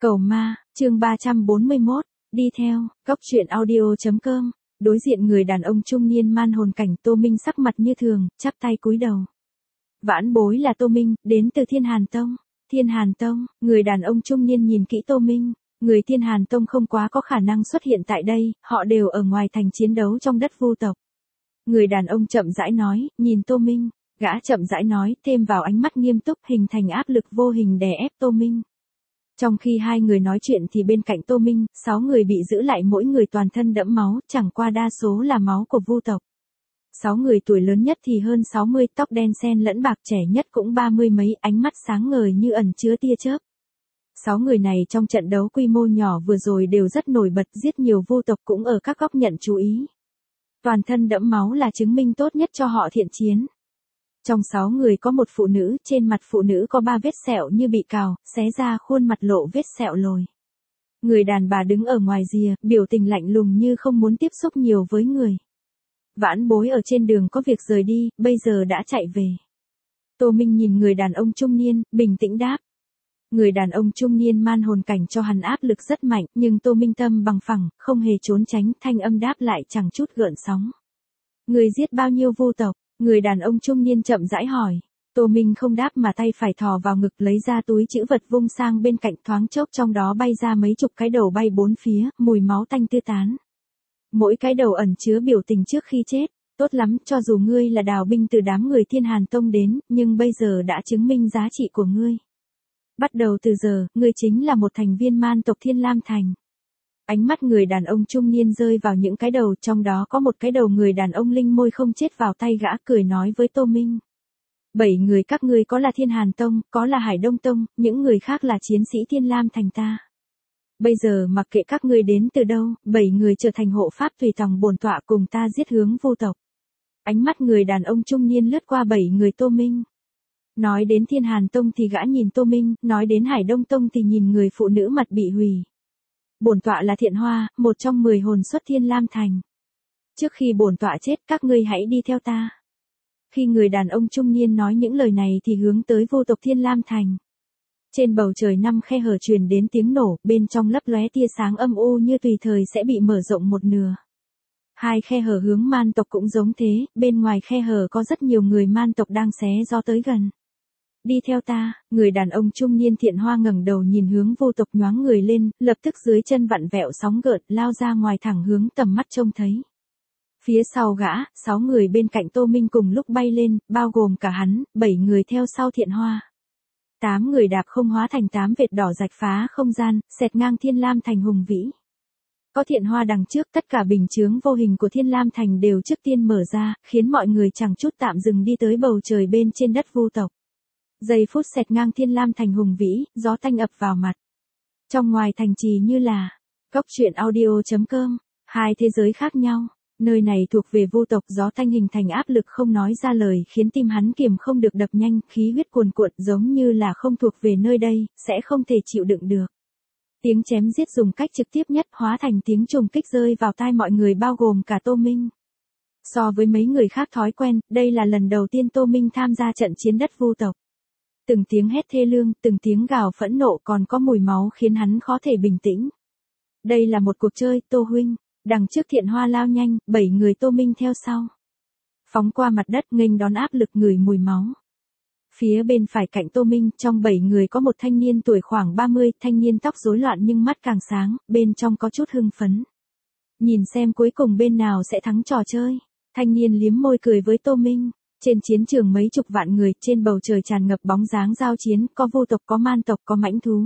Cầu ma, chương 341, đi theo, góc truyện audio.com, đối diện người đàn ông trung niên man hồn cảnh Tô Minh sắc mặt như thường, chắp tay cúi đầu. Vãn bối là Tô Minh, đến từ Thiên Hàn Tông. Thiên Hàn Tông, người đàn ông trung niên nhìn kỹ Tô Minh, người Thiên Hàn Tông không quá có khả năng xuất hiện tại đây, họ đều ở ngoài thành chiến đấu trong đất vu tộc. Người đàn ông chậm rãi nói, nhìn Tô Minh, gã chậm rãi nói, thêm vào ánh mắt nghiêm túc hình thành áp lực vô hình đè ép Tô Minh. Trong khi hai người nói chuyện thì bên cạnh Tô Minh, 6 người bị giữ lại mỗi người toàn thân đẫm máu, chẳng qua đa số là máu của vu tộc. 6 người tuổi lớn nhất thì hơn 60, tóc đen xen lẫn bạc, trẻ nhất cũng 30 mấy, ánh mắt sáng ngời như ẩn chứa tia chớp. 6 người này trong trận đấu quy mô nhỏ vừa rồi đều rất nổi bật, giết nhiều vu tộc cũng ở các góc nhận chú ý. Toàn thân đẫm máu là chứng minh tốt nhất cho họ thiện chiến. Trong 6 người có một phụ nữ, trên mặt phụ nữ có 3 vết sẹo như bị cào, xé ra khuôn mặt lộ vết sẹo lồi. Người đàn bà đứng ở ngoài rìa, biểu tình lạnh lùng như không muốn tiếp xúc nhiều với người. Vãn bối ở trên đường có việc rời đi, bây giờ đã chạy về. Tô Minh nhìn người đàn ông trung niên, bình tĩnh đáp. Người đàn ông trung niên man hồn cảnh cho hắn áp lực rất mạnh, nhưng Tô Minh tâm bằng phẳng, không hề trốn tránh, thanh âm đáp lại chẳng chút gợn sóng. Người giết bao nhiêu vu tộc? Người đàn ông trung niên chậm rãi hỏi. Tô Minh không đáp mà tay phải thò vào ngực lấy ra túi trữ vật vung sang bên cạnh, thoáng chốc trong đó bay ra mấy chục cái đầu bay bốn phía, mùi máu tanh tứ tán. Mỗi cái đầu ẩn chứa biểu tình trước khi chết. Tốt lắm, cho dù ngươi là đào binh từ đám người Thiên Hàn Tông đến, nhưng bây giờ đã chứng minh giá trị của ngươi. Bắt đầu từ giờ, ngươi chính là một thành viên man tộc Thiên Lam Thành. Ánh mắt người đàn ông trung niên rơi vào những cái đầu, trong đó có một cái đầu người đàn ông linh môi không chết vào tay gã, cười nói với Tô Minh. 7 người các ngươi có là Thiên Hàn Tông, có là Hải Đông Tông, những người khác là chiến sĩ Thiên Lam Thành ta. Bây giờ mặc kệ các ngươi đến từ đâu, 7 người trở thành hộ pháp tùy tòng bổn tọa cùng ta giết hướng vô tộc. Ánh mắt người đàn ông trung niên lướt qua 7 người Tô Minh. Nói đến Thiên Hàn Tông thì gã nhìn Tô Minh, nói đến Hải Đông Tông thì nhìn người phụ nữ mặt bị hủy. Bổn tọa là Thiện Hoa, một trong 10 hồn xuất Thiên Lam Thành. Trước khi bổn tọa chết, các ngươi hãy đi theo ta. Khi người đàn ông trung niên nói những lời này thì hướng tới vô tộc Thiên Lam Thành. Trên bầu trời 5 khe hở truyền đến tiếng nổ, bên trong lấp lóe tia sáng âm u như tùy thời sẽ bị mở rộng một nửa. 2 khe hở hướng man tộc cũng giống thế, bên ngoài khe hở có rất nhiều người man tộc đang xé gió tới gần. Đi theo ta, người đàn ông trung niên Thiện Hoa ngẩng đầu nhìn hướng vô tộc nhoáng người lên, lập tức dưới chân vặn vẹo sóng gợn, lao ra ngoài thẳng hướng tầm mắt trông thấy. Phía sau gã, 6 người bên cạnh Tô Minh cùng lúc bay lên, bao gồm cả hắn, 7 người theo sau Thiện Hoa. 8 người đạp không hóa thành 8 vệt đỏ rạch phá không gian, xẹt ngang Thiên Lam Thành hùng vĩ. Có Thiện Hoa đằng trước, tất cả bình chướng vô hình của Thiên Lam Thành đều trước tiên mở ra, khiến mọi người chẳng chút tạm dừng đi tới bầu trời bên trên đất vu tộc. Giây phút xẹt ngang Thiên Lam Thành hùng vĩ, gió tanh ập vào mặt. Trong ngoài thành trì như là góc truyện audio.com, 2 thế giới khác nhau. Nơi này thuộc về vu tộc, gió tanh hình thành áp lực không nói ra lời, khiến tim hắn kiềm không được đập nhanh, khí huyết cuồn cuộn giống như là không thuộc về nơi đây, sẽ không thể chịu đựng được. Tiếng chém giết dùng cách trực tiếp nhất hóa thành tiếng trùng kích rơi vào tai mọi người bao gồm cả Tô Minh. So với mấy người khác thói quen, đây là lần đầu tiên Tô Minh tham gia trận chiến đất vu tộc. Từng tiếng hét thê lương, từng tiếng gào phẫn nộ còn có mùi máu khiến hắn khó thể bình tĩnh. Đây là một cuộc chơi, Tô huynh. Đằng trước Thiện Hoa lao nhanh, 7 người Tô Minh theo sau. Phóng qua mặt đất nghênh đón áp lực ngửi mùi máu. Phía bên phải cạnh Tô Minh, trong 7 người có một thanh niên tuổi khoảng 30, thanh niên tóc rối loạn nhưng mắt càng sáng, bên trong có chút hưng phấn. Nhìn xem cuối cùng bên nào sẽ thắng trò chơi. Thanh niên liếm môi cười với Tô Minh. Trên chiến trường mấy chục vạn người, trên bầu trời tràn ngập bóng dáng giao chiến, có vô tộc, có man tộc, có mãnh thú.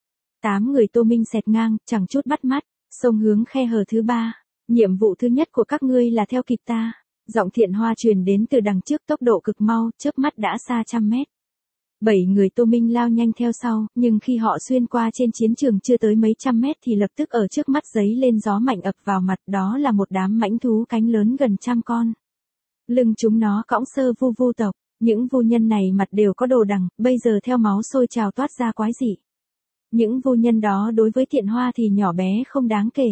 8 người Tô Minh xẹt ngang, chẳng chút bắt mắt, xông hướng khe hở thứ 3. Nhiệm vụ thứ nhất của các ngươi là theo kịp ta. Giọng Thiện Hoa truyền đến từ đằng trước, tốc độ cực mau, chớp mắt đã xa trăm mét. 7 người Tô Minh lao nhanh theo sau, nhưng khi họ xuyên qua trên chiến trường chưa tới mấy trăm mét thì lập tức ở trước mắt giấy lên gió mạnh ập vào mặt, đó là một đám mãnh thú cánh lớn gần 100 con. Lưng chúng nó cõng sơ vu tộc, những vu nhân này mặt đều có đồ đằng, bây giờ theo máu sôi trào toát ra quái dị. Những vu nhân đó đối với Thiện Hoa thì nhỏ bé không đáng kể.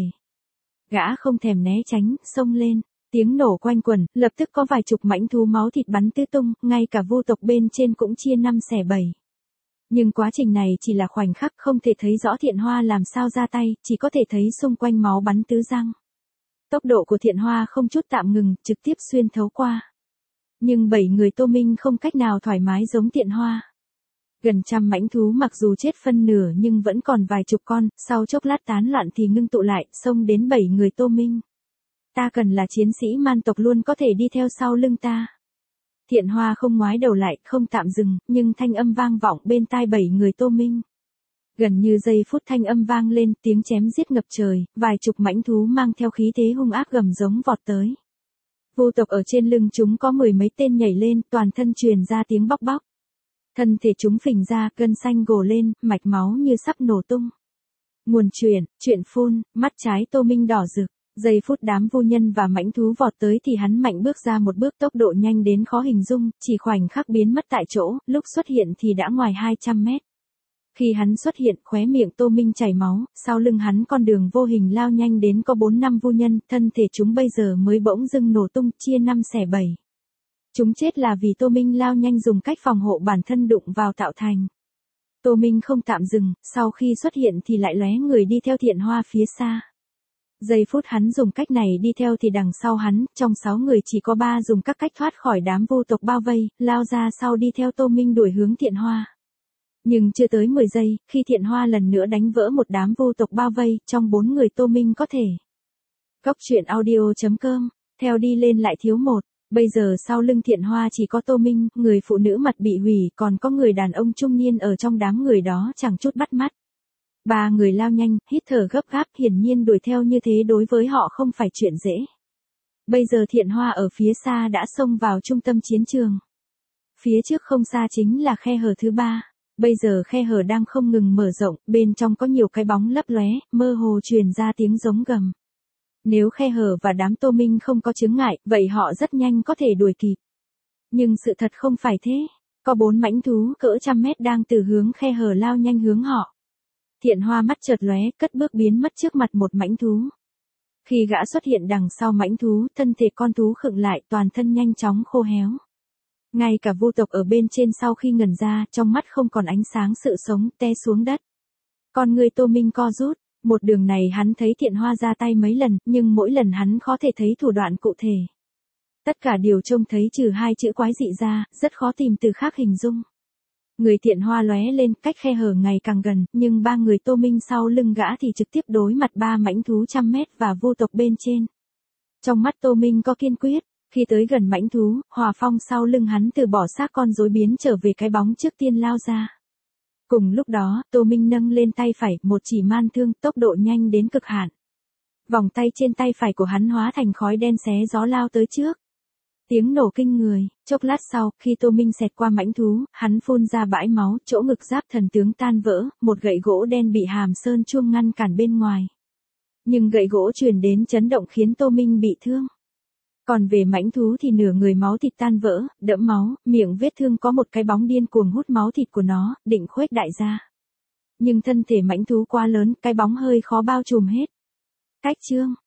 Gã không thèm né tránh, xông lên, tiếng nổ quanh quẩn, lập tức có vài chục mãnh thú máu thịt bắn tứ tung, ngay cả vu tộc bên trên cũng chia 5 xẻ 7. Nhưng quá trình này chỉ là khoảnh khắc, không thể thấy rõ Thiện Hoa làm sao ra tay, chỉ có thể thấy xung quanh máu bắn tứ răng. Tốc độ của Thiện Hoa không chút tạm ngừng, trực tiếp xuyên thấu qua. Nhưng 7 người Tô Minh không cách nào thoải mái giống Thiện Hoa. Gần trăm mãnh thú mặc dù chết phân nửa nhưng vẫn còn vài chục con, sau chốc lát tán loạn thì ngưng tụ lại, xông đến 7 người Tô Minh. Ta cần là chiến sĩ man tộc luôn có thể đi theo sau lưng ta. Thiện Hoa không ngoái đầu lại, không tạm dừng, nhưng thanh âm vang vọng bên tai 7 người Tô Minh. Gần như giây phút thanh âm vang lên, tiếng chém giết ngập trời, vài chục mãnh thú mang theo khí thế hung ác gầm giống vọt tới. Vu tộc ở trên lưng chúng có 10 mấy tên nhảy lên, toàn thân truyền ra tiếng bóc bóc. Thân thể chúng phình ra, gân xanh gồ lên, mạch máu như sắp nổ tung. Nguồn chuyện phun, mắt trái Tô Minh đỏ rực. Giây phút đám vu nhân và mãnh thú vọt tới thì hắn mạnh bước ra một bước, tốc độ nhanh đến khó hình dung, chỉ khoảnh khắc biến mất tại chỗ, lúc xuất hiện thì đã ngoài 200 mét. Khi hắn xuất hiện, khóe miệng Tô Minh chảy máu, sau lưng hắn con đường vô hình lao nhanh đến có 4-5 vu nhân, thân thể chúng bây giờ mới bỗng dưng nổ tung, chia 5 xẻ 7. Chúng chết là vì Tô Minh lao nhanh dùng cách phòng hộ bản thân đụng vào tạo thành. Tô Minh không tạm dừng, sau khi xuất hiện thì lại lóe người đi theo Thiện Hoa phía xa. Giây phút hắn dùng cách này đi theo thì đằng sau hắn, trong 6 người chỉ có 3 dùng các cách thoát khỏi đám vu tộc bao vây, lao ra sau đi theo Tô Minh đuổi hướng Thiện Hoa. Nhưng chưa tới 10 giây, khi Thiện Hoa lần nữa đánh vỡ một đám vu tộc bao vây, trong 4 người Tô Minh có thể. Cốc truyện audio.com, theo đi lên lại thiếu một. Bây giờ sau lưng Thiện Hoa chỉ có Tô Minh, người phụ nữ mặt bị hủy, còn có người đàn ông trung niên ở trong đám người đó chẳng chút bắt mắt. 3 người lao nhanh, hít thở gấp gáp, hiển nhiên đuổi theo như thế đối với họ không phải chuyện dễ. Bây giờ Thiện Hoa ở phía xa đã xông vào trung tâm chiến trường. Phía trước không xa chính là khe hở thứ 3. Bây giờ khe hở đang không ngừng mở rộng, bên trong có nhiều cái bóng lấp lóe, mơ hồ truyền ra tiếng giống gầm. Nếu khe hở và đám Tô Minh không có chướng ngại, vậy họ rất nhanh có thể đuổi kịp. Nhưng sự thật không phải thế. Có 4 mãnh thú cỡ trăm mét đang từ hướng khe hở lao nhanh hướng họ. Thiện Hoa mắt chợt lóe, cất bước biến mất trước mặt một mãnh thú. Khi gã xuất hiện đằng sau mãnh thú, thân thể con thú khựng lại, toàn thân nhanh chóng khô héo. Ngay cả vu tộc ở bên trên sau khi ngẩn ra, trong mắt không còn ánh sáng sự sống, té xuống đất. Con người Tô Minh co rút, một đường này hắn thấy Thiện Hoa ra tay mấy lần, nhưng mỗi lần hắn khó thể thấy thủ đoạn cụ thể. Tất cả điều trông thấy trừ 2 chữ quái dị ra, rất khó tìm từ khác hình dung. Người Thiện Hoa lóe lên, cách khe hở ngày càng gần, nhưng 3 người Tô Minh sau lưng gã thì trực tiếp đối mặt 3 mãnh thú trăm mét và vu tộc bên trên. Trong mắt Tô Minh có kiên quyết, khi tới gần mãnh thú, Hòa Phong sau lưng hắn từ bỏ xác con rối biến trở về cái bóng trước tiên lao ra. Cùng lúc đó, Tô Minh nâng lên tay phải, một chỉ man thương, tốc độ nhanh đến cực hạn. Vòng tay trên tay phải của hắn hóa thành khói đen xé gió lao tới trước. Tiếng nổ kinh người, chốc lát sau, khi Tô Minh xẹt qua mãnh thú, hắn phun ra bãi máu, chỗ ngực giáp thần tướng tan vỡ, một gậy gỗ đen bị hàm sơn chuông ngăn cản bên ngoài. Nhưng gậy gỗ truyền đến chấn động khiến Tô Minh bị thương. Còn về mãnh thú thì nửa người máu thịt tan vỡ, đẫm máu, miệng vết thương có một cái bóng điên cuồng hút máu thịt của nó, định khuếch đại ra. Nhưng thân thể mãnh thú quá lớn, cái bóng hơi khó bao trùm hết. Cách chương